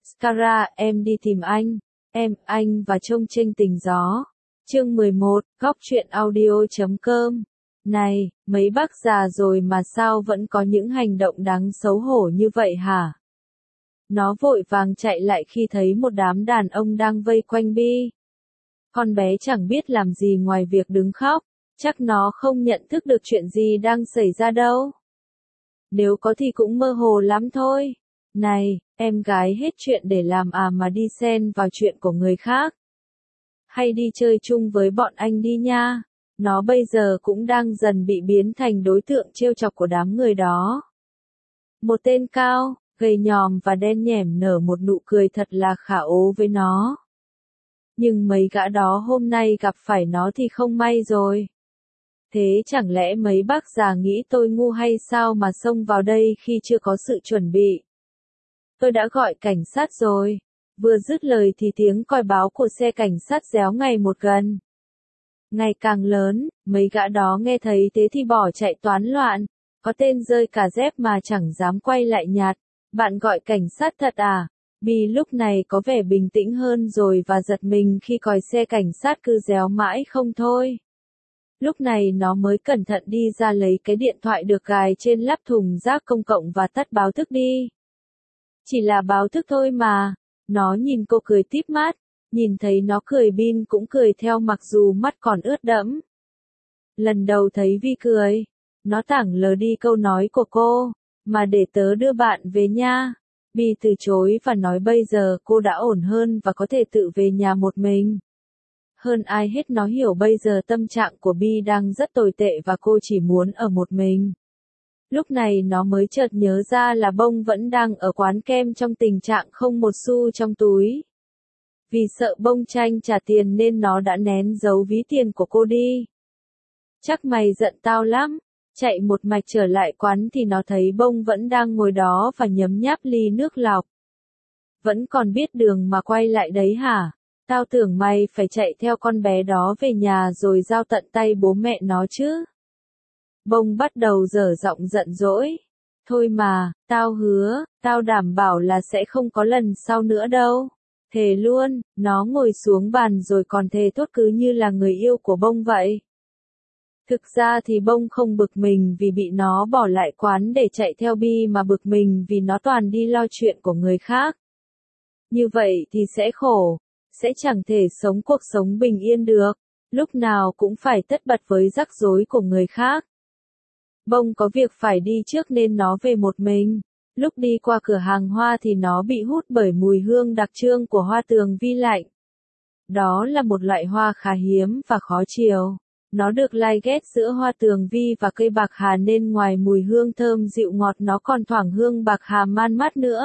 Scara, em đi tìm anh và trông chênh tình gió. Chương 11, góc truyện audio.com. Này, mấy bác già rồi mà sao vẫn có những hành động đáng xấu hổ như vậy hả? Nó vội vàng chạy lại khi thấy một đám đàn ông đang vây quanh Bi. Con bé chẳng biết làm gì ngoài việc đứng khóc, chắc nó không nhận thức được chuyện gì đang xảy ra đâu. Nếu có thì cũng mơ hồ lắm thôi. Này, em gái hết chuyện để làm mà đi xen vào chuyện của người khác. Hay đi chơi chung với bọn anh đi nha. Nó bây giờ cũng đang dần bị biến thành đối tượng trêu chọc của đám người đó. Một tên cao, gầy nhòm và đen nhẻm nở một nụ cười thật là khả ố với nó. Nhưng mấy gã đó hôm nay gặp phải nó thì không may rồi. Thế chẳng lẽ mấy bác già nghĩ tôi ngu hay sao mà xông vào đây khi chưa có sự chuẩn bị? Tôi đã gọi cảnh sát rồi. Vừa dứt lời thì tiếng còi báo của xe cảnh sát réo ngày một gần. Ngày càng lớn, mấy gã đó nghe thấy thế thì bỏ chạy toán loạn. Có tên rơi cả dép mà chẳng dám quay lại nhặt. Bạn gọi cảnh sát thật à? Bi lúc này có vẻ bình tĩnh hơn rồi và giật mình khi còi xe cảnh sát cứ réo mãi không thôi. Lúc này nó mới cẩn thận đi ra lấy cái điện thoại được gài trên lắp thùng rác công cộng và tắt báo thức đi. Chỉ là báo thức thôi mà. Nó nhìn cô cười tít mắt, nhìn thấy nó cười Bin cũng cười theo mặc dù mắt còn ướt đẫm. Lần đầu thấy Vi cười, nó tảng lờ đi câu nói của cô, mà để tớ đưa bạn về nha. Bi từ chối và nói bây giờ cô đã ổn hơn và có thể tự về nhà một mình. Hơn ai hết nó hiểu bây giờ tâm trạng của Bi đang rất tồi tệ và cô chỉ muốn ở một mình. Lúc này nó mới chợt nhớ ra là Bông vẫn đang ở quán kem trong tình trạng không một xu trong túi. Vì sợ Bông tranh trả tiền nên nó đã nén giấu ví tiền của cô đi. Chắc mày giận tao lắm. Chạy một mạch trở lại quán thì nó thấy Bông vẫn đang ngồi đó và nhấm nháp ly nước lọc. Vẫn còn biết đường mà quay lại đấy hả? Tao tưởng mày phải chạy theo con bé đó về nhà rồi giao tận tay bố mẹ nó chứ. Bông bắt đầu dở giọng giận dỗi. Thôi mà, tao hứa, tao đảm bảo là sẽ không có lần sau nữa đâu. Thề luôn, nó ngồi xuống bàn rồi còn thề thốt cứ như là người yêu của Bông vậy. Thực ra thì Bông không bực mình vì bị nó bỏ lại quán để chạy theo Bi mà bực mình vì nó toàn đi lo chuyện của người khác. Như vậy thì sẽ khổ, sẽ chẳng thể sống cuộc sống bình yên được, lúc nào cũng phải tất bật với rắc rối của người khác. Bông có việc phải đi trước nên nó về một mình. Lúc đi qua cửa hàng hoa thì nó bị hút bởi mùi hương đặc trưng của hoa tường vi lạnh. Đó là một loại hoa khá hiếm và khó chiều. Nó được lai ghép giữa hoa tường vi và cây bạc hà nên ngoài mùi hương thơm dịu ngọt nó còn thoảng hương bạc hà man mát nữa.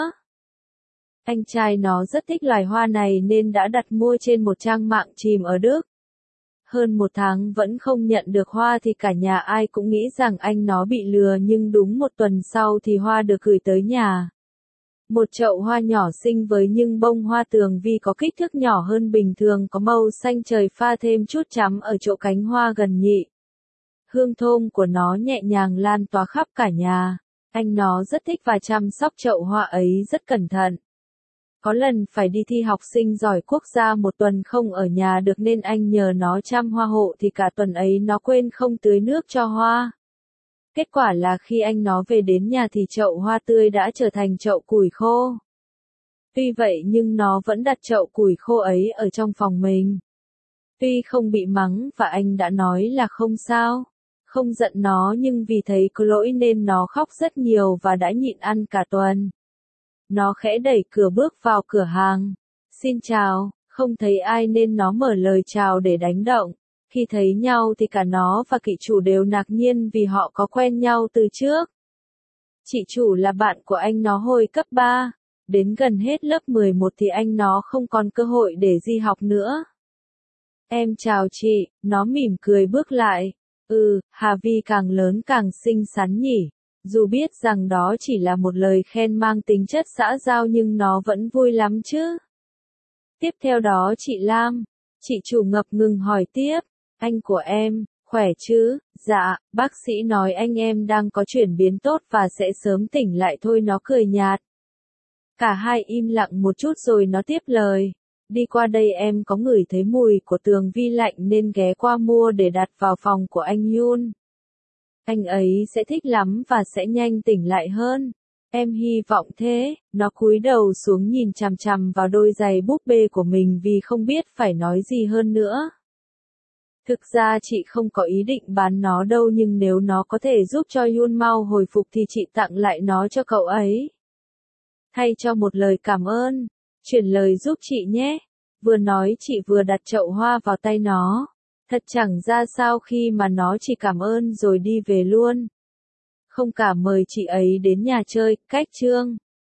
Anh trai nó rất thích loài hoa này nên đã đặt mua trên một trang mạng chìm ở Đức. Hơn một tháng vẫn không nhận được hoa thì cả nhà ai cũng nghĩ rằng anh nó bị lừa nhưng đúng một tuần sau thì hoa được gửi tới nhà. Một chậu hoa nhỏ xinh với những bông hoa tường vi có kích thước nhỏ hơn bình thường có màu xanh trời pha thêm chút trắng ở chỗ cánh hoa gần nhị. Hương thơm của nó nhẹ nhàng lan tỏa khắp cả nhà. Anh nó rất thích và chăm sóc chậu hoa ấy rất cẩn thận. Có lần phải đi thi học sinh giỏi quốc gia một tuần không ở nhà được nên anh nhờ nó chăm hoa hộ thì cả tuần ấy nó quên không tưới nước cho hoa. Kết quả là khi anh nó về đến nhà thì chậu hoa tươi đã trở thành chậu củi khô. Tuy vậy nhưng nó vẫn đặt chậu củi khô ấy ở trong phòng mình. Tuy không bị mắng và anh đã nói là không sao, không giận nó nhưng vì thấy có lỗi nên nó khóc rất nhiều và đã nhịn ăn cả tuần. Nó khẽ đẩy cửa bước vào cửa hàng. Xin chào, không thấy ai nên nó mở lời chào để đánh động. Khi thấy nhau thì cả nó và chị chủ đều ngạc nhiên vì họ có quen nhau từ trước. Chị chủ là bạn của anh nó hồi cấp 3. Đến gần hết lớp 11 thì anh nó không còn cơ hội để đi học nữa. Em chào chị, nó mỉm cười bước lại. Hà Vi càng lớn càng xinh xắn nhỉ. Dù biết rằng đó chỉ là một lời khen mang tính chất xã giao nhưng nó vẫn vui lắm chứ. Tiếp theo đó chị Lam, chị chủ ngập ngừng hỏi tiếp, anh của em, khỏe chứ? Dạ, bác sĩ nói anh em đang có chuyển biến tốt và sẽ sớm tỉnh lại thôi nó cười nhạt. Cả hai im lặng một chút rồi nó tiếp lời. Đi qua đây em có ngửi thấy mùi của tường vi lạnh nên ghé qua mua để đặt vào phòng của anh Yun. Anh ấy sẽ thích lắm và sẽ nhanh tỉnh lại hơn. Em hy vọng thế. Nó cúi đầu xuống nhìn chằm chằm vào đôi giày búp bê của mình vì không biết phải nói gì hơn nữa. Thực ra chị không có ý định bán nó đâu, nhưng nếu nó có thể giúp cho Yun mau hồi phục thì chị tặng lại nó cho cậu ấy. Thay cho một lời cảm ơn, chuyển lời giúp chị nhé. Vừa nói chị vừa đặt chậu hoa vào tay nó. Thật chẳng ra sao khi mà nó chỉ cảm ơn rồi đi về luôn. Không cả mời chị ấy đến nhà chơi. Cách chương